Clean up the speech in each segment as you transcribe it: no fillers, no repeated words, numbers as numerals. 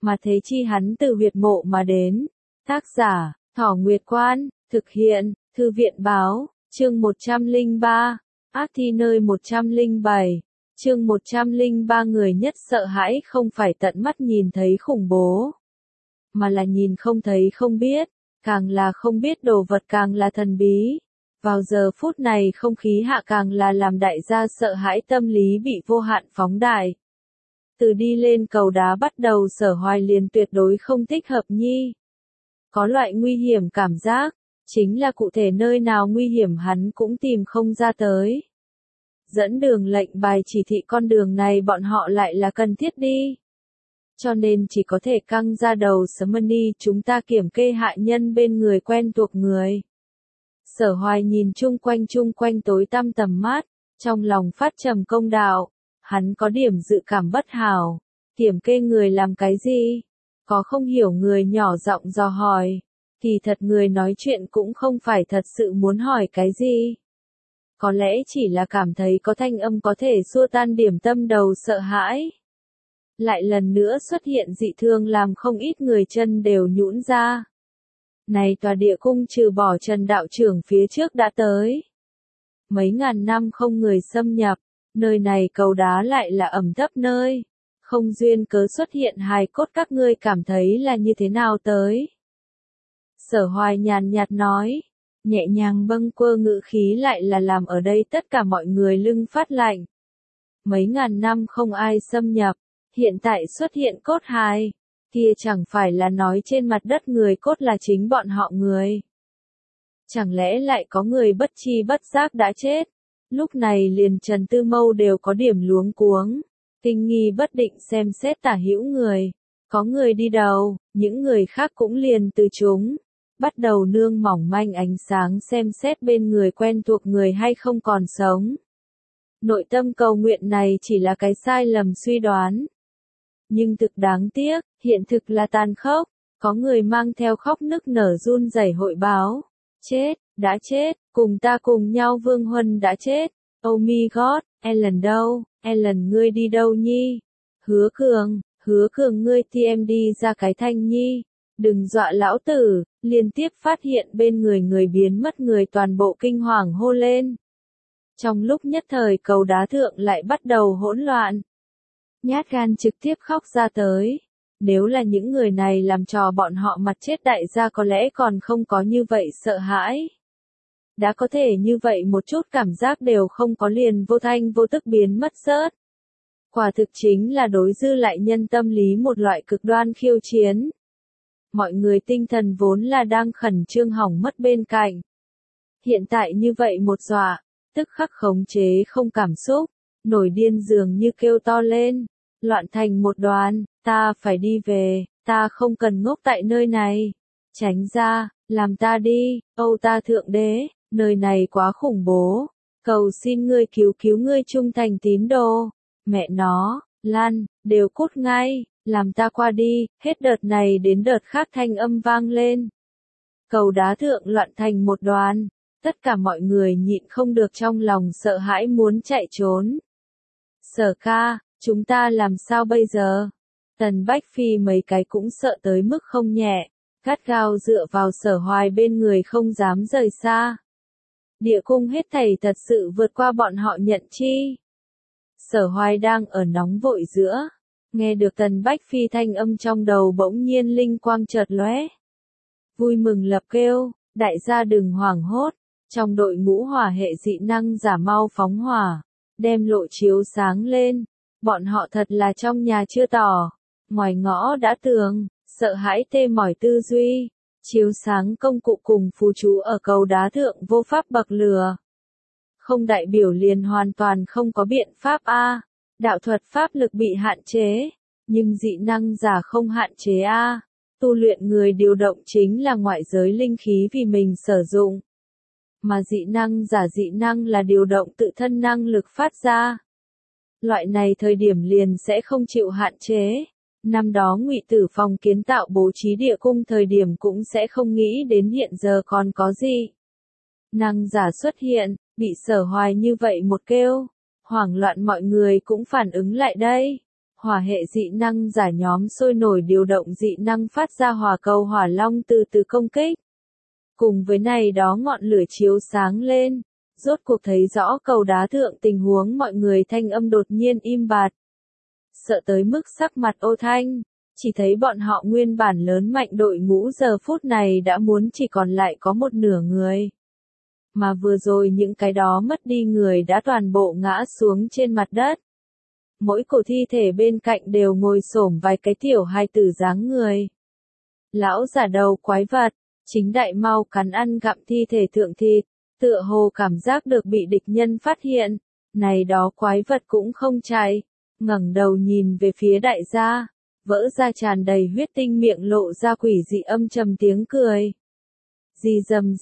mà thế chi hắn từ huyệt mộ mà đến. Tác giả, Thỏ Nguyệt Quan, thực hiện, Thư viện báo, chương 103, ác thi nơi 107, chương 103 người nhất sợ hãi không phải tận mắt nhìn thấy khủng bố, mà là nhìn không thấy không biết, càng là không biết đồ vật càng là thần bí. Vào giờ phút này không khí hạ càng là làm đại gia sợ hãi tâm lý bị vô hạn phóng đại. Từ đi lên cầu đá bắt đầu Sở Hoài liền tuyệt đối không thích hợp nhi. Có loại nguy hiểm cảm giác, chính là cụ thể nơi nào nguy hiểm hắn cũng tìm không ra tới. Dẫn đường lệnh bài chỉ thị con đường này bọn họ lại là cần thiết đi. Cho nên chỉ có thể căng ra đầu Summoning chúng ta kiểm kê hạ nhân bên người quen thuộc người. Sở Hoài nhìn chung quanh tối tăm tầm mát, trong lòng phát trầm công đạo, hắn có điểm dự cảm bất hảo, kiểm kê người làm cái gì? Có không hiểu người nhỏ giọng dò hỏi, kỳ thật người nói chuyện cũng không phải thật sự muốn hỏi cái gì. Có lẽ chỉ là cảm thấy có thanh âm có thể xua tan điểm tâm đầu sợ hãi. Lại lần nữa xuất hiện dị thương làm không ít người chân đều nhũn ra. Này tòa địa cung trừ bỏ Trần đạo trưởng phía trước đã tới. Mấy ngàn năm không người xâm nhập, nơi này cầu đá lại là ẩm thấp nơi. Không duyên cớ xuất hiện hài cốt các ngươi cảm thấy là như thế nào tới. Sở Hoài nhàn nhạt nói, nhẹ nhàng bâng quơ ngữ khí lại là làm ở đây tất cả mọi người lưng phát lạnh. Mấy ngàn năm không ai xâm nhập, hiện tại xuất hiện cốt hài. Kia chẳng phải là nói trên mặt đất người cốt là chính bọn họ người. Chẳng lẽ lại có người bất chi bất giác đã chết? Lúc này liền Trần Tư Mâu đều có điểm luống cuống, kinh nghi bất định xem xét tả hữu người. Có người đi đầu, những người khác cũng liền từ chúng. Bắt đầu nương mỏng manh ánh sáng xem xét bên người quen thuộc người hay không còn sống. Nội tâm cầu nguyện này chỉ là cái sai lầm suy đoán. Nhưng thực đáng tiếc, hiện thực là tàn khốc, có người mang theo khóc nức nở run rẩy hội báo. Chết, đã chết, cùng ta cùng nhau Vương Huân đã chết. Oh my god, Ellen đâu, Ellen ngươi đi đâu nhi? Hứa cường ngươi TM đi ra cái thanh nhi. Đừng dọa lão tử, liên tiếp phát hiện bên người biến mất người toàn bộ kinh hoàng hô lên. Trong lúc nhất thời cầu đá thượng lại bắt đầu hỗn loạn. Nhát gan trực tiếp khóc ra tới. Nếu là những người này làm trò bọn họ mặt chết đại gia có lẽ còn không có như vậy sợ hãi. Đã có thể như vậy một chút cảm giác đều không có liền vô thanh vô tức biến mất rớt. Quả thực chính là đối dư lại nhân tâm lý một loại cực đoan khiêu chiến. Mọi người tinh thần vốn là đang khẩn trương hỏng mất bên cạnh. Hiện tại như vậy một dọa, tức khắc khống chế không cảm xúc, nổi điên dường như kêu to lên. Loạn thành một đoàn, ta phải đi về, ta không cần ngốc tại nơi này. Tránh ra, làm ta đi, Âu ta thượng đế, nơi này quá khủng bố. Cầu xin ngươi cứu cứu ngươi trung thành tín đồ. Mẹ nó, Lan, đều cút ngay, làm ta qua đi, hết đợt này đến đợt khác thanh âm vang lên. Cầu đá thượng loạn thành một đoàn, tất cả mọi người nhịn không được trong lòng sợ hãi muốn chạy trốn. Sở ca, chúng ta làm sao bây giờ? Tần Bách Phi mấy cái cũng sợ tới mức không nhẹ, gắt gao dựa vào Sở Hoài bên người không dám rời xa. Địa cung hết thảy thật sự vượt qua bọn họ nhận chi. Sở Hoài đang ở nóng vội giữa, nghe được Tần Bách Phi thanh âm trong đầu bỗng nhiên linh quang chợt lóe. Vui mừng lập kêu, đại gia đừng hoảng hốt, trong đội ngũ hỏa hệ dị năng giả mau phóng hỏa, đem lộ chiếu sáng lên. Bọn họ thật là trong nhà chưa tỏ, ngoài ngõ đã tường, sợ hãi tê mỏi tư duy, chiếu sáng công cụ cùng phù chú ở cầu đá thượng vô pháp bậc lửa. Không đại biểu liền hoàn toàn không có biện pháp a. Đạo thuật pháp lực bị hạn chế, nhưng dị năng giả không hạn chế a. Tu luyện người điều động chính là ngoại giới linh khí vì mình sử dụng. Mà dị năng là điều động tự thân năng lực phát ra. Loại này thời điểm liền sẽ không chịu hạn chế. Năm đó Ngụy Tử Phong kiến tạo bố trí địa cung thời điểm cũng sẽ không nghĩ đến hiện giờ còn có gì. Năng giả xuất hiện, bị Sở Hoài như vậy một kêu, hoảng loạn mọi người cũng phản ứng lại đây. Hỏa hệ dị năng giả nhóm sôi nổi điều động dị năng phát ra hỏa cầu hỏa long từ từ công kích. Cùng với này đó ngọn lửa chiếu sáng lên, rốt cuộc thấy rõ cầu đá thượng tình huống mọi người thanh âm đột nhiên im bặt. Sợ tới mức sắc mặt ô thanh, chỉ thấy bọn họ nguyên bản lớn mạnh đội ngũ giờ phút này đã muốn chỉ còn lại có một nửa người. Mà vừa rồi những cái đó mất đi người đã toàn bộ ngã xuống trên mặt đất. Mỗi cổ thi thể bên cạnh đều ngồi xổm vài cái tiểu hài tử dáng người. Lão giả đầu quái vật, chính đại mau cắn ăn gặm thi thể thượng thịt, tựa hồ cảm giác được bị địch nhân phát hiện. Này đó quái vật cũng không chạy, ngẩng đầu nhìn về phía đại gia, vỡ ra tràn đầy huyết tinh miệng lộ ra quỷ dị âm trầm tiếng cười. Dì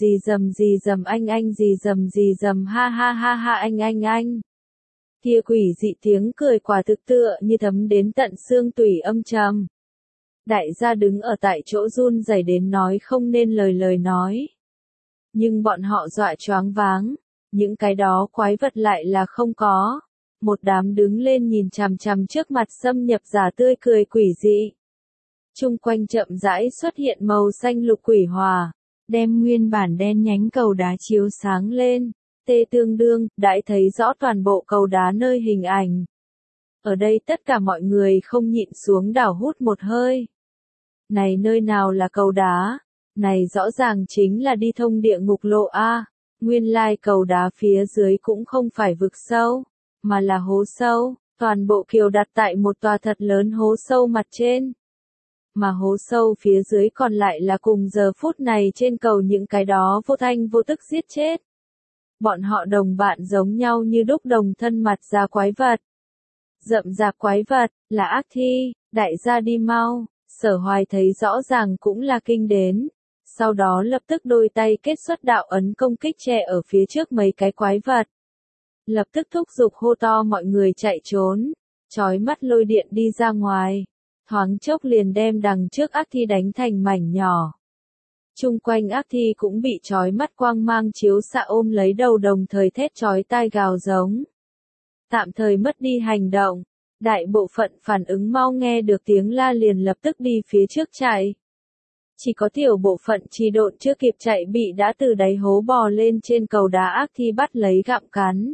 dầm anh dì dầm ha ha ha ha anh. Kia quỷ dị tiếng cười quả thực tựa như thấm đến tận xương tủy âm trầm. Đại gia đứng ở tại chỗ run rẩy đến nói không nên lời nói. Nhưng bọn họ dọa choáng váng, những cái đó quái vật lại là không có. Một đám đứng lên nhìn chằm chằm trước mặt xâm nhập giả tươi cười quỷ dị. Chung quanh chậm rãi xuất hiện màu xanh lục quỷ hòa, đem nguyên bản đen nhánh cầu đá chiếu sáng lên. Tê tương đương, đãi thấy rõ toàn bộ cầu đá nơi hình ảnh. Ở đây tất cả mọi người không nhịn xuống đảo hút một hơi. Này nơi nào là cầu đá? Này rõ ràng chính là đi thông địa ngục lộ A. Nguyên lai cầu đá phía dưới cũng không phải vực sâu, mà là hố sâu. Toàn bộ kiều đặt tại một tòa thật lớn hố sâu mặt trên. Mà hố sâu phía dưới còn lại là cùng giờ phút này trên cầu những cái đó vô thanh vô tức giết chết. Bọn họ đồng bạn giống nhau như đúc đồng thân mặt ra quái vật. Rậm rạp quái vật, là ác thi, đại gia đi mau, Sở Hoài thấy rõ ràng cũng là kinh đến. Sau đó lập tức đôi tay kết xuất đạo ấn công kích che ở phía trước mấy cái quái vật. Lập tức thúc giục hô to mọi người chạy trốn, chói mắt lôi điện đi ra ngoài. Thoáng chốc liền đem đằng trước ác thi đánh thành mảnh nhỏ. Chung quanh ác thi cũng bị chói mắt quang mang chiếu xạ ôm lấy đầu đồng thời thét chói tai gào giống. Tạm thời mất đi hành động, đại bộ phận phản ứng mau nghe được tiếng la liền lập tức đi phía trước chạy. Chỉ có tiểu bộ phận trì độn chưa kịp chạy bị đã từ đáy hố bò lên trên cầu đá ác thi bắt lấy gặm cắn.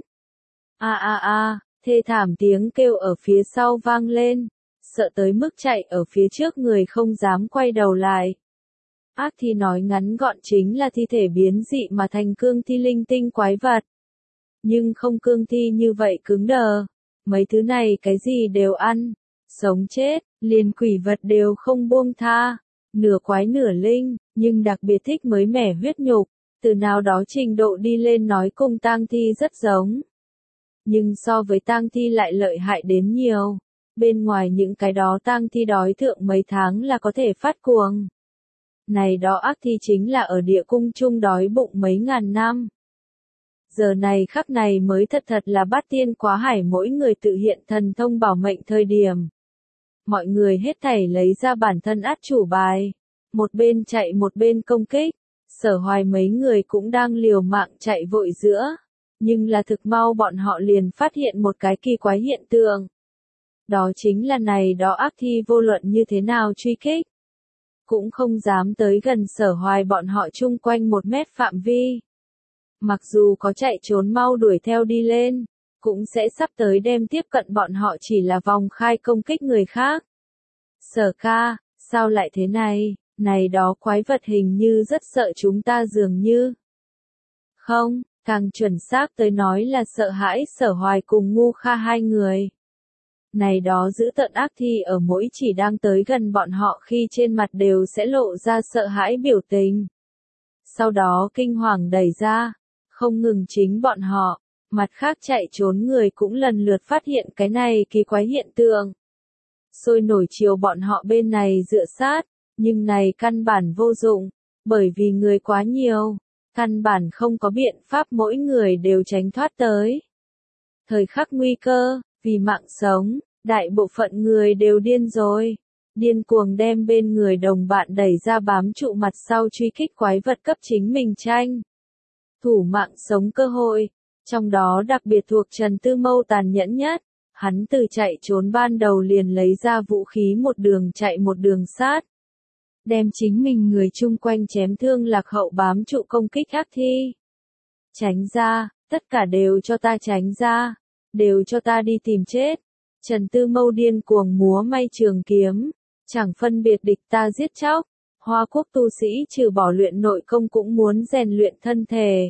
Thê thảm tiếng kêu ở phía sau vang lên, sợ tới mức chạy ở phía trước người không dám quay đầu lại. Ác thi nói ngắn gọn chính là thi thể biến dị mà thành cương thi linh tinh quái vật. Nhưng không cương thi như vậy cứng đờ. Mấy thứ này cái gì đều ăn. Sống chết, liền quỷ vật đều không buông tha. Nửa quái nửa linh, nhưng đặc biệt thích mới mẻ huyết nhục. Từ nào đó trình độ đi lên nói cùng tang thi rất giống. Nhưng so với tang thi lại lợi hại đến nhiều. Bên ngoài những cái đó tang thi đói thượng mấy tháng là có thể phát cuồng. Này đó ác thi chính là ở địa cung chung đói bụng mấy ngàn năm. Giờ này khắc này mới thật là bát tiên quá hải mỗi người tự hiện thần thông bảo mệnh thời điểm. Mọi người hết thảy lấy ra bản thân át chủ bài. Một bên chạy một bên công kích. Sở Hoài mấy người cũng đang liều mạng chạy vội giữa. Nhưng là thực mau bọn họ liền phát hiện một cái kỳ quái hiện tượng. Đó chính là này đó ác thi vô luận như thế nào truy kích. Cũng không dám tới gần Sở Hoài bọn họ chung quanh 1 mét phạm vi. Mặc dù có chạy trốn mau đuổi theo đi lên, cũng sẽ sắp tới đem tiếp cận bọn họ chỉ là vòng khai công kích người khác. Sở ca, sao lại thế này, này đó quái vật hình như rất sợ chúng ta dường như. Không, càng chuẩn xác tới nói là sợ hãi Sở Hoài cùng Ngu Kha hai người. Này đó giữ tận ác thi ở mỗi chỉ đang tới gần bọn họ khi trên mặt đều sẽ lộ ra sợ hãi biểu tình. Sau đó kinh hoàng đẩy ra, không ngừng chính bọn họ, mặt khác chạy trốn người cũng lần lượt phát hiện cái này kỳ quái hiện tượng. Sôi nổi chiều bọn họ bên này dựa sát, nhưng này căn bản vô dụng, bởi vì người quá nhiều, căn bản không có biện pháp mỗi người đều tránh thoát tới. Thời khắc nguy cơ, vì mạng sống, đại bộ phận người đều điên rồi. Điên cuồng đem bên người đồng bạn đẩy ra bám trụ mặt sau truy kích quái vật cấp chính mình tranh. Thủ mạng sống cơ hội, trong đó đặc biệt thuộc Trần Tư Mâu tàn nhẫn nhất, Hắn từ chạy trốn ban đầu liền lấy ra vũ khí một đường chạy một đường sát. Đem chính mình người chung quanh chém thương lạc hậu bám trụ công kích ác thi. Tránh ra, tất cả đều cho ta tránh ra, đều cho ta đi tìm chết. Trần Tư Mâu điên cuồng múa may trường kiếm, chẳng phân biệt địch ta giết chóc. Hoa quốc tu sĩ trừ bỏ luyện nội công cũng muốn rèn luyện thân thể.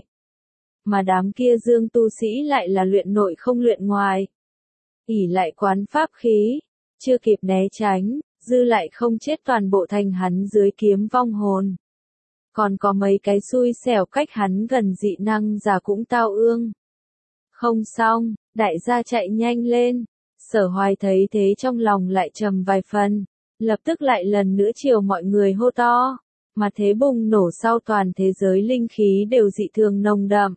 Mà đám kia dương tu sĩ lại là luyện nội không luyện ngoài. ỷ lại quán pháp khí, chưa kịp né tránh, dư lại không chết toàn bộ thành hắn dưới kiếm vong hồn. Còn có mấy cái xui xẻo cách hắn gần dị năng giả cũng tao ương. Không xong, đại gia chạy nhanh lên. Sở Hoài thấy thế trong lòng lại trầm vài phần, lập tức lại lần nữa chiều mọi người hô to, mà thế bùng nổ sau toàn thế giới linh khí đều dị thường nồng đậm.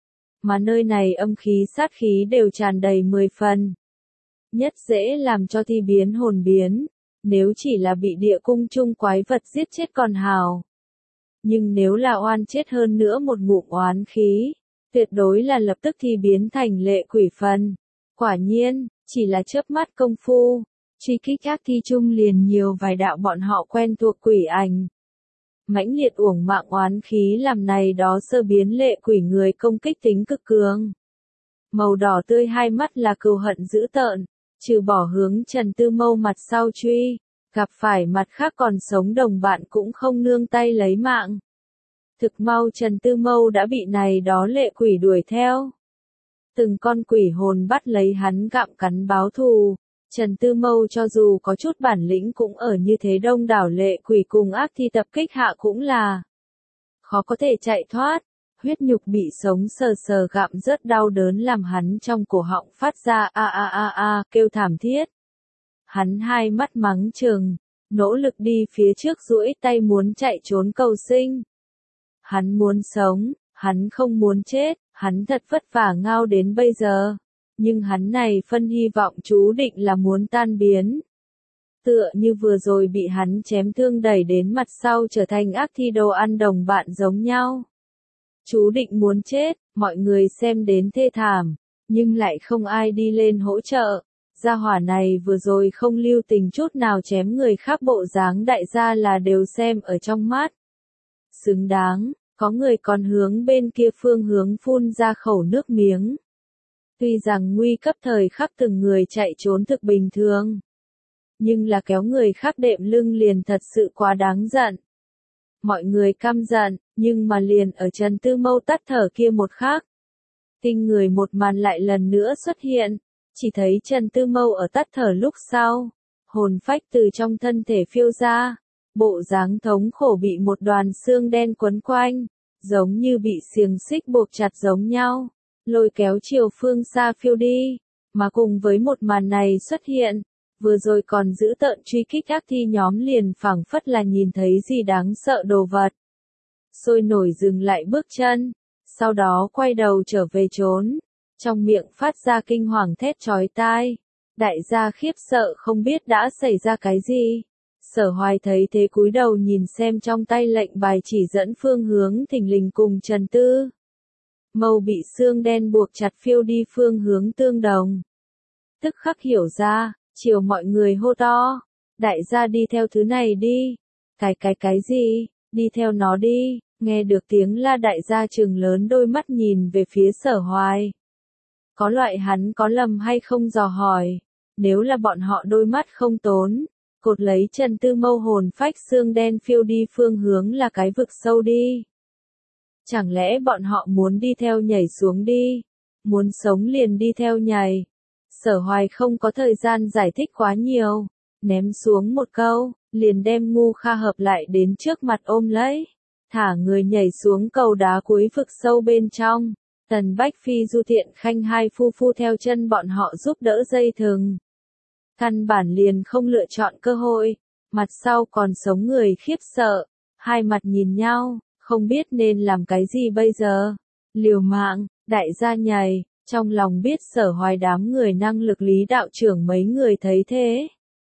Mà nơi này âm khí sát khí đều tràn đầy 10 phần. Nhất dễ làm cho thi biến hồn biến, nếu chỉ là bị địa cung chung quái vật giết chết còn hào. Nhưng nếu là oan chết hơn nữa một ngụm oán khí, tuyệt đối là lập tức thi biến thành lệ quỷ phần. Quả nhiên, chỉ là chớp mắt công phu, truy kích ác thi chung liền nhiều vài đạo bọn họ quen thuộc quỷ ảnh. Mãnh liệt uổng mạng oán khí làm này đó sơ biến lệ quỷ người công kích tính cực cường. Màu đỏ tươi hai mắt là cừu hận dữ tợn, trừ bỏ hướng Trần Tư Mâu mặt sau truy, gặp phải mặt khác còn sống đồng bạn cũng không nương tay lấy mạng. Thực mau Trần Tư Mâu đã bị này đó lệ quỷ đuổi theo. Từng con quỷ hồn bắt lấy hắn gặm cắn báo thù. Trần Tư Mâu cho dù có chút bản lĩnh cũng ở như thế đông đảo lệ quỷ cùng ác thi tập kích hạ cũng là khó có thể chạy thoát. Huyết nhục bị sống sờ sờ gặm rất đau đớn làm hắn trong cổ họng phát ra kêu thảm thiết. Hắn hai mắt mắng chừng, nỗ lực đi phía trước duỗi tay muốn chạy trốn cầu sinh. Hắn muốn sống, hắn không muốn chết, hắn thật vất vả ngao đến bây giờ. Nhưng hắn này phân hy vọng chú định là muốn tan biến. Tựa như vừa rồi bị hắn chém thương đẩy đến mặt sau trở thành ác thi đồ ăn đồng bạn giống nhau. Chú định muốn chết, mọi người xem đến thê thảm, nhưng lại không ai đi lên hỗ trợ. Gia hỏa này vừa rồi không lưu tình chút nào chém người khác bộ dáng đại gia là đều xem ở trong mắt. Xứng đáng, có người còn hướng bên kia phương hướng phun ra khẩu nước miếng. Tuy rằng nguy cấp thời khắc từng người chạy trốn thực bình thường, nhưng là kéo người khác đệm lưng liền thật sự quá đáng giận. Mọi người căm giận, nhưng mà liền ở Trần Tư Mâu tắt thở kia một khắc. Kinh người một màn lại lần nữa xuất hiện, chỉ thấy Trần Tư Mâu ở tắt thở lúc sau, hồn phách từ trong thân thể phiêu ra, bộ dáng thống khổ bị một đoàn xương đen quấn quanh, giống như bị xiềng xích buộc chặt giống nhau, lôi kéo chiều phương xa phiêu đi, mà cùng với một màn này xuất hiện. Vừa rồi còn giữ tợn truy kích ác thi nhóm liền phảng phất là nhìn thấy gì đáng sợ đồ vật. Sôi nổi dừng lại bước chân, sau đó quay đầu trở về trốn, trong miệng phát ra kinh hoàng thét chói tai. Đại gia khiếp sợ không biết đã xảy ra cái gì. Sở Hoài thấy thế cúi đầu nhìn xem trong tay lệnh bài chỉ dẫn phương hướng thình lình cùng Trần Tư Mâu bị xương đen buộc chặt phiêu đi phương hướng tương đồng. Tức khắc hiểu ra. Chiều mọi người hô to, đại gia đi theo thứ này đi. Cái gì, đi theo nó đi. Nghe được tiếng la đại gia trừng lớn đôi mắt nhìn về phía Sở Hoài. Có loại hắn có lầm hay không dò hỏi. Nếu là bọn họ đôi mắt không tốn, cột lấy Trần Tư Mâu hồn phách xương đen phiêu đi phương hướng là cái vực sâu đi. Chẳng lẽ bọn họ muốn đi theo nhảy xuống đi, muốn sống liền đi theo nhảy. Sở Hoài không có thời gian giải thích quá nhiều, ném xuống một câu, liền đem Ngu Kha hợp lại đến trước mặt ôm lấy, thả người nhảy xuống cầu đá cuối vực sâu bên trong. Tần Bách Phi Du Thiện Khanh hai phu phu theo chân bọn họ giúp đỡ dây thừng. Căn bản liền không lựa chọn cơ hội, mặt sau còn sống người khiếp sợ, hai mặt nhìn nhau, không biết nên làm cái gì bây giờ. Liều mạng, đại gia nhảy. Trong lòng biết Sở Hoài đám người năng lực lý đạo trưởng mấy người thấy thế.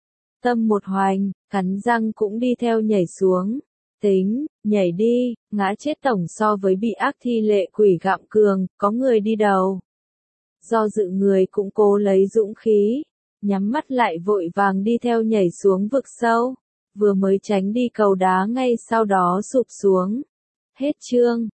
Tâm một hoành, cắn răng cũng đi theo nhảy xuống. Tính, nhảy đi, ngã chết tổng so với bị ác thi lệ quỷ gặm cường, có người đi đầu. Do dự người cũng cố lấy dũng khí, nhắm mắt lại vội vàng đi theo nhảy xuống vực sâu, vừa mới tránh đi cầu đá ngay sau đó sụp xuống. Hết chương.